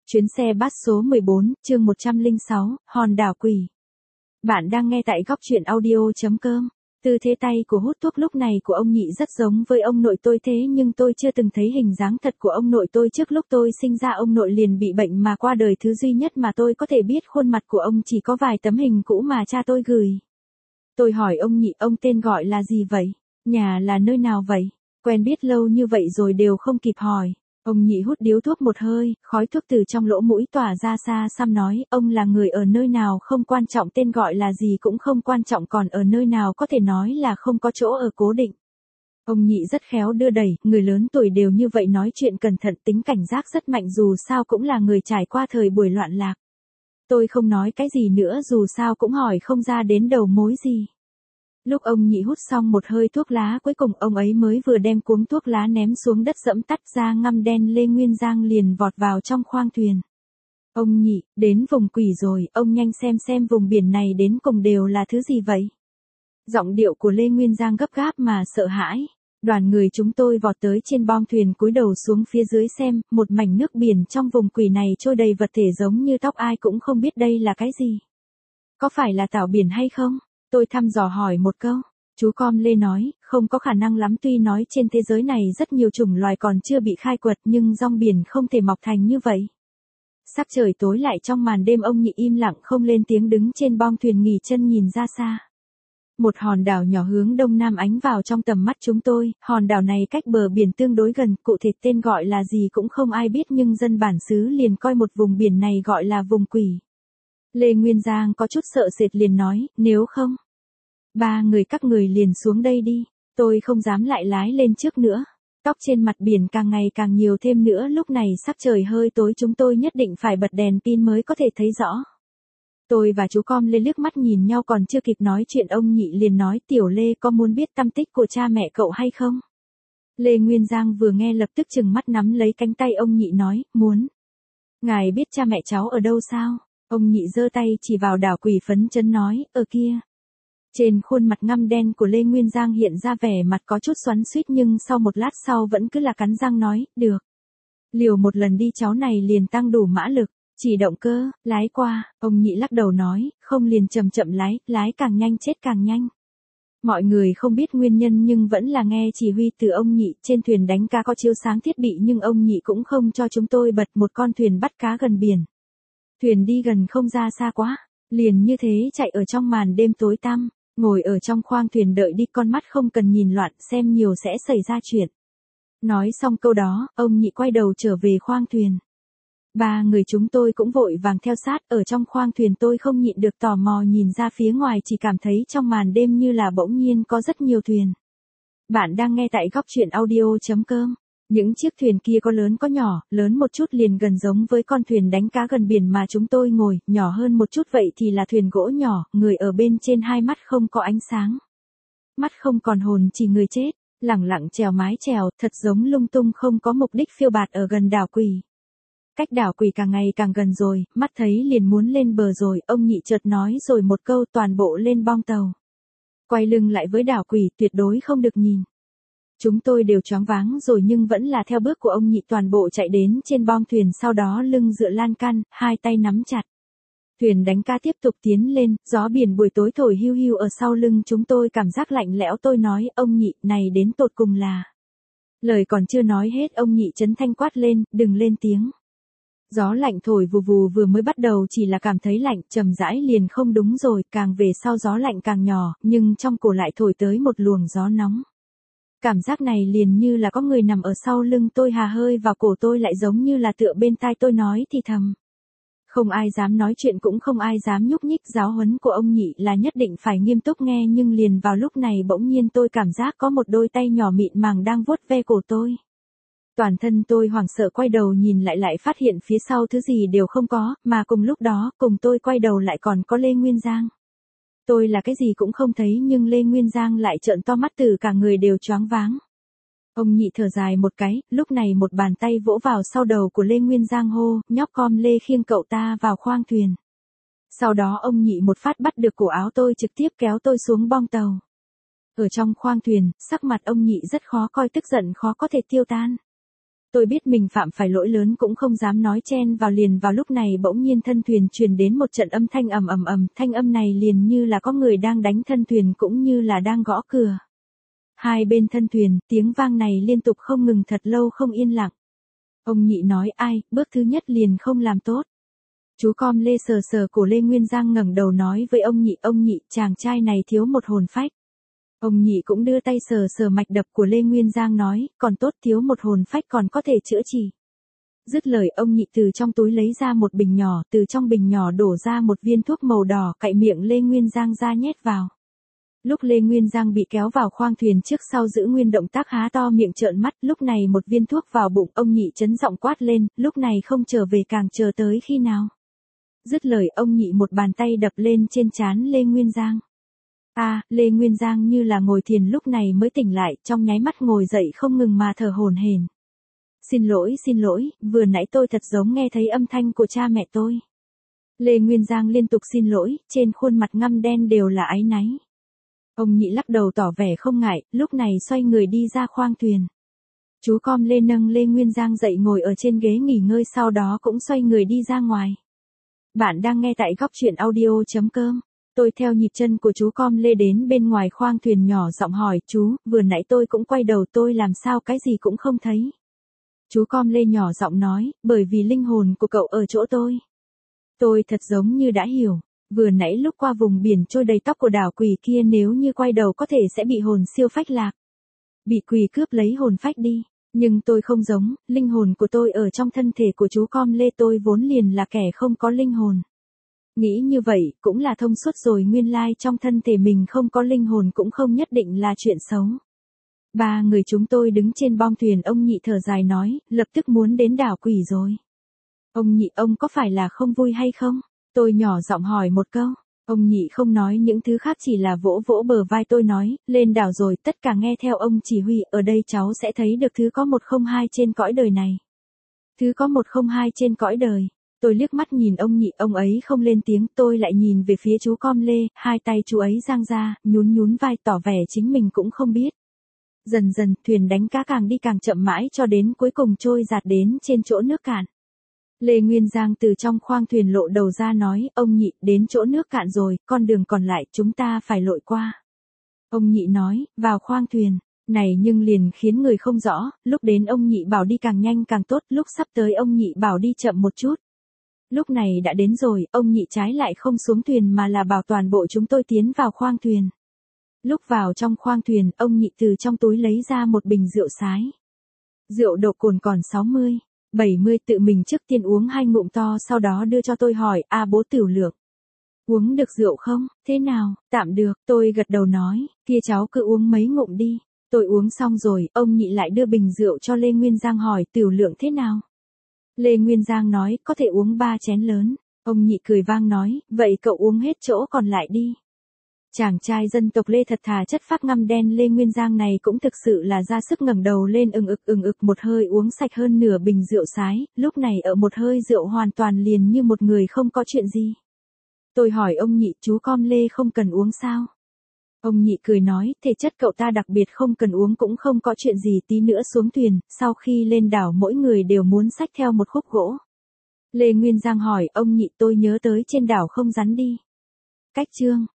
Chuyến xe bus số 14, chương 106, Hòn đảo quỷ. Bạn đang nghe tại góc truyện audio.com. Tư thế tay của hút thuốc lúc này của ông Nhị rất giống với ông nội tôi, thế nhưng tôi chưa từng thấy hình dáng thật của ông nội tôi. Trước lúc tôi sinh ra ông nội liền bị bệnh mà qua đời, thứ duy nhất mà tôi có thể biết khuôn mặt của ông chỉ có vài tấm hình cũ mà cha tôi gửi. Tôi hỏi ông Nhị, ông tên gọi là gì vậy? Nhà là nơi nào vậy? Quen biết lâu như vậy rồi đều không kịp hỏi. Ông Nhị hút điếu thuốc một hơi, khói thuốc từ trong lỗ mũi tỏa ra xa xăm nói, ông là người ở nơi nào không quan trọng, tên gọi là gì cũng không quan trọng, còn ở nơi nào có thể nói là không có chỗ ở cố định. Ông Nhị rất khéo đưa đẩy, người lớn tuổi đều như vậy, nói chuyện cẩn thận, tính cảnh giác rất mạnh, dù sao cũng là người trải qua thời buổi loạn lạc. Tôi không nói cái gì nữa, dù sao cũng hỏi không ra đến đầu mối gì. Lúc ông Nhị hút xong một hơi thuốc lá cuối cùng, ông ấy mới vừa đem cuống thuốc lá ném xuống đất dẫm tắt ra ngăm đen, Lê Nguyên Giang liền vọt vào trong khoang thuyền. Ông Nhị, đến vùng quỷ rồi, ông nhanh xem vùng biển này đến cùng đều là thứ gì vậy? Giọng điệu của Lê Nguyên Giang gấp gáp mà sợ hãi. Đoàn người chúng tôi vọt tới trên bong thuyền, cúi đầu xuống phía dưới xem, một mảnh nước biển trong vùng quỷ này trôi đầy vật thể giống như tóc, ai cũng không biết đây là cái gì. Có phải là tảo biển hay không? Tôi thăm dò hỏi một câu. Chú Com Lê nói, không có khả năng lắm, tuy nói trên thế giới này rất nhiều chủng loài còn chưa bị khai quật, nhưng rong biển không thể mọc thành như vậy. Sắc trời tối lại trong màn đêm, ông Nhị im lặng không lên tiếng, đứng trên bong thuyền nghỉ chân nhìn ra xa. Một hòn đảo nhỏ hướng đông nam ánh vào trong tầm mắt chúng tôi, hòn đảo này cách bờ biển tương đối gần, cụ thể tên gọi là gì cũng không ai biết, nhưng dân bản xứ liền coi một vùng biển này gọi là vùng quỷ. Lê Nguyên Giang có chút sợ sệt liền nói, nếu không, ba người các người liền xuống đây đi. Tôi không dám lại lái lên trước nữa. Tóc trên mặt biển càng ngày càng nhiều thêm nữa, lúc này sắc trời hơi tối, chúng tôi nhất định phải bật đèn pin mới có thể thấy rõ. Tôi và chú Com Lê liếc mắt nhìn nhau, còn chưa kịp nói chuyện ông Nhị liền nói, Tiểu Lê, có muốn biết tăm tích của cha mẹ cậu hay không? Lê Nguyên Giang vừa nghe lập tức trừng mắt nắm lấy cánh tay ông Nhị nói, muốn. Ngài biết cha mẹ cháu ở đâu sao? Ông Nhị giơ tay chỉ vào đảo quỷ, phấn chấn nói, ở kia. Trên khuôn mặt ngăm đen của Lê Nguyên Giang hiện ra vẻ mặt có chút xoắn xuýt, nhưng sau một lát sau vẫn cứ là cắn răng nói, được. Liều một lần đi, cháu này liền tăng đủ mã lực, chỉ động cơ, lái qua. Ông Nhị lắc đầu nói, không, liền chậm chậm lái càng nhanh chết càng nhanh. Mọi người không biết nguyên nhân nhưng vẫn là nghe chỉ huy từ ông Nhị. Trên thuyền đánh cá có chiếu sáng thiết bị nhưng ông Nhị cũng không cho chúng tôi bật, một con thuyền bắt cá gần biển. Thuyền đi gần không ra xa quá, liền như thế chạy ở trong màn đêm tối tăm, ngồi ở trong khoang thuyền đợi đi, con mắt không cần nhìn loạn, xem nhiều sẽ xảy ra chuyện. Nói xong câu đó, ông Nhị quay đầu trở về khoang thuyền. Ba người chúng tôi cũng vội vàng theo sát, ở trong khoang thuyền tôi không nhịn được tò mò nhìn ra phía ngoài, chỉ cảm thấy trong màn đêm như là bỗng nhiên có rất nhiều thuyền. Bạn đang nghe tại góc truyện audio.com. Những chiếc thuyền kia có lớn có nhỏ, lớn một chút liền gần giống với con thuyền đánh cá gần biển mà chúng tôi ngồi, nhỏ hơn một chút vậy thì là thuyền gỗ nhỏ, người ở bên trên hai mắt không có ánh sáng. Mắt không còn hồn, chỉ người chết, lẳng lặng chèo mái chèo, thật giống lung tung không có mục đích phiêu bạt ở gần đảo quỷ. Cách đảo quỷ càng ngày càng gần rồi, mắt thấy liền muốn lên bờ rồi, ông Nhị chợt nói rồi một câu, toàn bộ lên bong tàu. Quay lưng lại với đảo quỷ, tuyệt đối không được nhìn. Chúng tôi đều choáng váng rồi nhưng vẫn là theo bước của ông Nhị toàn bộ chạy đến trên bong thuyền, sau đó lưng dựa lan can, hai tay nắm chặt. Thuyền đánh cá tiếp tục tiến lên, gió biển buổi tối thổi hiu hiu ở sau lưng chúng tôi, cảm giác lạnh lẽo. Tôi nói, ông Nhị, này đến tột cùng là. Lời còn chưa nói hết, ông Nhị chấn thanh quát lên, đừng lên tiếng. Gió lạnh thổi vù vù, vừa mới bắt đầu chỉ là cảm thấy lạnh, chậm rãi liền không đúng rồi, càng về sau gió lạnh càng nhỏ, nhưng trong cổ lại thổi tới một luồng gió nóng. Cảm giác này liền như là có người nằm ở sau lưng tôi, hà hơi vào cổ tôi, lại giống như là tựa bên tai tôi nói thì thầm. Không ai dám nói chuyện, cũng không ai dám nhúc nhích, giáo huấn của ông Nhị là nhất định phải nghiêm túc nghe, nhưng liền vào lúc này bỗng nhiên tôi cảm giác có một đôi tay nhỏ mịn màng đang vuốt ve cổ tôi. Toàn thân tôi hoảng sợ quay đầu nhìn lại phát hiện phía sau thứ gì đều không có, mà cùng lúc đó, cùng tôi quay đầu lại còn có Lê Nguyên Giang. Tôi là cái gì cũng không thấy nhưng Lê Nguyên Giang lại trợn to mắt, từ cả người đều choáng váng. Ông Nhị thở dài một cái, lúc này một bàn tay vỗ vào sau đầu của Lê Nguyên Giang, hô, nhóc Com Lê, khiêng cậu ta vào khoang thuyền. Sau đó ông Nhị một phát bắt được cổ áo tôi, trực tiếp kéo tôi xuống bong tàu. Ở trong khoang thuyền, sắc mặt ông Nhị rất khó coi, tức giận khó có thể tiêu tan. Tôi biết mình phạm phải lỗi lớn cũng không dám nói chen vào liền vào lúc này bỗng nhiên thân thuyền truyền đến một trận âm thanh ầm ầm ầm, thanh âm này liền như là có người đang đánh thân thuyền cũng như là đang gõ cửa. Hai bên thân thuyền, tiếng vang này liên tục không ngừng thật lâu không yên lặng. Ông Nhị nói ai, bước thứ nhất liền không làm tốt. Chú com Lê sờ sờ cổ Lê Nguyên Giang ngẩng đầu nói với ông Nhị, chàng trai này thiếu một hồn phách. Ông Nhị cũng đưa tay sờ sờ mạch đập của Lê Nguyên Giang nói, còn tốt thiếu một hồn phách còn có thể chữa trị. Dứt lời ông Nhị từ trong túi lấy ra một bình nhỏ, từ trong bình nhỏ đổ ra một viên thuốc màu đỏ cạy miệng Lê Nguyên Giang ra nhét vào. Lúc Lê Nguyên Giang bị kéo vào khoang thuyền trước sau giữ nguyên động tác há to miệng trợn mắt, lúc này một viên thuốc vào bụng, ông Nhị chấn giọng quát lên, lúc này không trở về càng chờ tới khi nào. Dứt lời ông Nhị một bàn tay đập lên trên trán Lê Nguyên Giang. Lê Nguyên Giang như là ngồi thiền lúc này mới tỉnh lại, trong nháy mắt ngồi dậy không ngừng mà thở hổn hển. Xin lỗi, vừa nãy tôi thật giống nghe thấy âm thanh của cha mẹ tôi. Lê Nguyên Giang liên tục xin lỗi, trên khuôn mặt ngăm đen đều là áy náy. Ông Nhị lắc đầu tỏ vẻ không ngại, lúc này xoay người đi ra khoang thuyền. Chú com Lê nâng Lê Nguyên Giang dậy ngồi ở trên ghế nghỉ ngơi sau đó cũng xoay người đi ra ngoài. Bạn đang nghe tại góc truyện audio.com. Tôi theo nhịp chân của chú com Lê đến bên ngoài khoang thuyền nhỏ giọng hỏi, chú, vừa nãy tôi cũng quay đầu tôi làm sao cái gì cũng không thấy. Chú com Lê nhỏ giọng nói, bởi vì linh hồn của cậu ở chỗ tôi. Tôi thật giống như đã hiểu, vừa nãy lúc qua vùng biển trôi đầy tóc của đảo quỷ kia nếu như quay đầu có thể sẽ bị hồn siêu phách lạc. Bị quỷ cướp lấy hồn phách đi, nhưng tôi không giống, linh hồn của tôi ở trong thân thể của chú com Lê, tôi vốn liền là kẻ không có linh hồn. Nghĩ như vậy, cũng là thông suốt rồi, nguyên lai trong thân thể mình không có linh hồn cũng không nhất định là chuyện xấu. Ba người chúng tôi đứng trên bong thuyền, ông Nhị thở dài nói, lập tức muốn đến đảo quỷ rồi. Ông Nhị, ông có phải là không vui hay không? Tôi nhỏ giọng hỏi một câu. Ông Nhị không nói những thứ khác, chỉ là vỗ vỗ bờ vai tôi nói, lên đảo rồi, tất cả nghe theo ông chỉ huy, ở đây cháu sẽ thấy được thứ có 102 trên cõi đời này. Thứ có 102 trên cõi đời. Tôi liếc mắt nhìn ông Nhị, ông ấy không lên tiếng, tôi lại nhìn về phía chú com Lê, hai tay chú ấy giang ra, nhún vai tỏ vẻ chính mình cũng không biết. Dần dần, thuyền đánh cá càng đi càng chậm mãi cho đến cuối cùng trôi dạt đến trên chỗ nước cạn. Lê Nguyên Giang từ trong khoang thuyền lộ đầu ra nói, ông Nhị, đến chỗ nước cạn rồi, con đường còn lại chúng ta phải lội qua. Ông Nhị nói, vào khoang thuyền. Này nhưng liền khiến người không rõ, lúc đến ông Nhị bảo đi càng nhanh càng tốt, lúc sắp tới ông Nhị bảo đi chậm một chút. Lúc này đã đến rồi, ông Nhị trái lại không xuống thuyền mà là bảo toàn bộ chúng tôi tiến vào khoang thuyền. Lúc vào trong khoang thuyền, ông Nhị từ trong túi lấy ra một bình rượu sái. Rượu độ cồn còn 60, 70, tự mình trước tiên uống 2 ngụm to sau đó đưa cho tôi hỏi, bố Tiểu Lượng. Uống được rượu không, thế nào, tạm được, tôi gật đầu nói, kia cháu cứ uống mấy ngụm đi. Tôi uống xong rồi, ông Nhị lại đưa bình rượu cho Lê Nguyên Giang hỏi, Tiểu Lượng thế nào? Lê Nguyên Giang nói, có thể uống 3 chén lớn. Ông Nhị cười vang nói, vậy cậu uống hết chỗ còn lại đi. Chàng trai dân tộc Lê thật thà chất phác ngăm đen Lê Nguyên Giang này cũng thực sự là ra sức ngẩng đầu lên ừng ực một hơi uống sạch hơn nửa bình rượu sái, lúc này ở một hơi rượu hoàn toàn liền như một người không có chuyện gì. Tôi hỏi ông Nhị, chú com Lê không cần uống sao? Ông Nhị cười nói, thể chất cậu ta đặc biệt không cần uống cũng không có chuyện gì, tí nữa xuống thuyền, sau khi lên đảo mỗi người đều muốn xách theo một khúc gỗ. Lê Nguyên Giang hỏi, ông Nhị, tôi nhớ tới trên đảo không rắn đi. Cách chương